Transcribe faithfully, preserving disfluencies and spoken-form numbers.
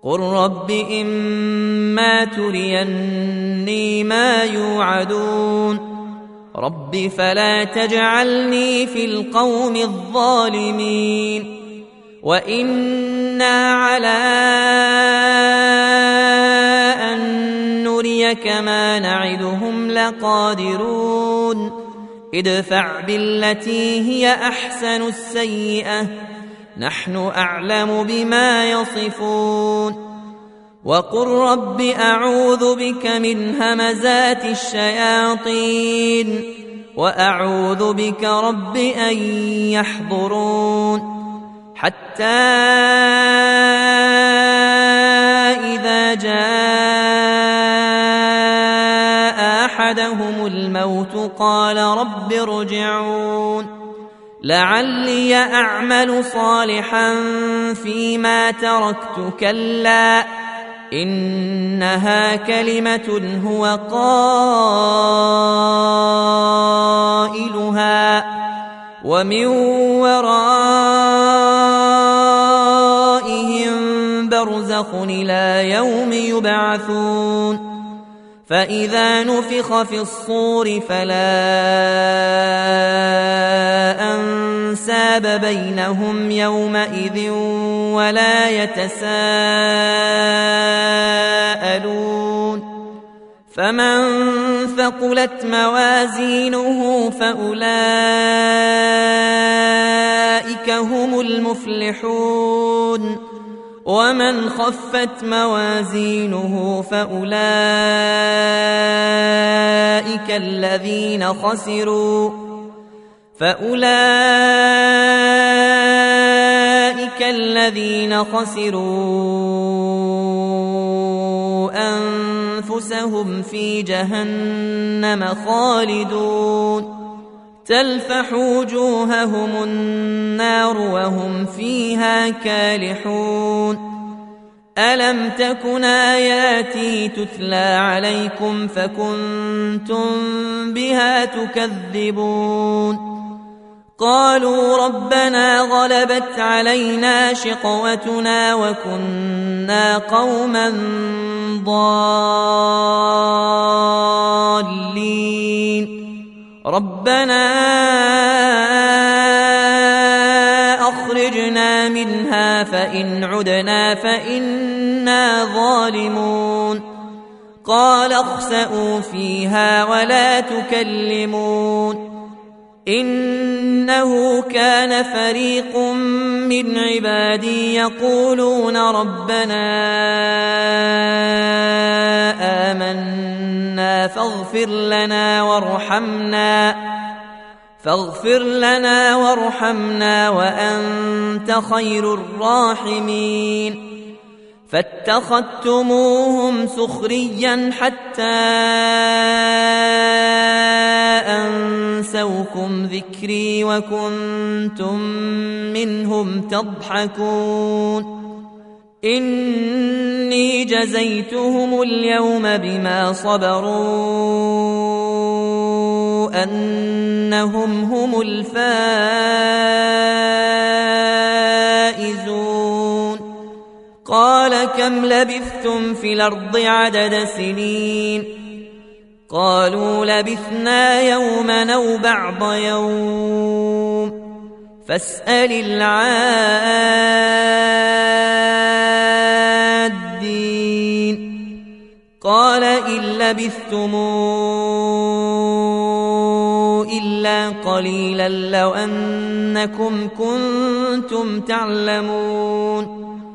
قل رب إما تريني ما يوعدون رب فلا تجعلني في القوم الظالمين وإنا على أن نريك ما نعدهم لقادرون ادفع بالتي هي أحسن السيئة نحن أعلم بما يصفون وقل رب أعوذ بك من همزات الشياطين وأعوذ بك رب أن يحضرون حتى إذا جاء أحدهم الموت قال رب ارجعون لعلي أعمل صالحا فيما تركت كلا إنها كلمة هو قائلها ومن ورائهم برزخ إلى يوم يبعثون فإذا نفخ في الصور فلا أنساب بينهم يومئذ ولا يتساءلون فمن ثقلت موازينه فأولئك هم المفلحون ومن خفت موازينه فأولئك الذين خسروا فأولئك الذين خسروا أنفسهم في جهنم خالدون تلفح وجوههم النار وهم فيها كالحون ألم تكن آياتي تتلى عليكم فكنتم بها تكذبون قالوا ربنا غلبت علينا شقوتنا وكنا قوما ضالين ربنا أخرجنا منها فإن عدنا فإنا ظالمون قال اخسئوا فيها ولا تكلمون إنه كان فريق من عبادي يقولون ربنا آمنا فاغفر لنا وارحمنا فاغفر لنا وارحمنا وأنت خير الراحمين فاتخذتموهم سخريا حتى أنسوكم ذكري وكنتم منهم تضحكون إني جزيتهم اليوم بما صبروا أنهم هم الفائزون قال كم لبثتم في الأرض عدد سنين قالوا لبثنا يوما أو بعض يوم فاسأل العادين قال إن لبثتم إلا قليلا لو أنكم كنتم تعلمون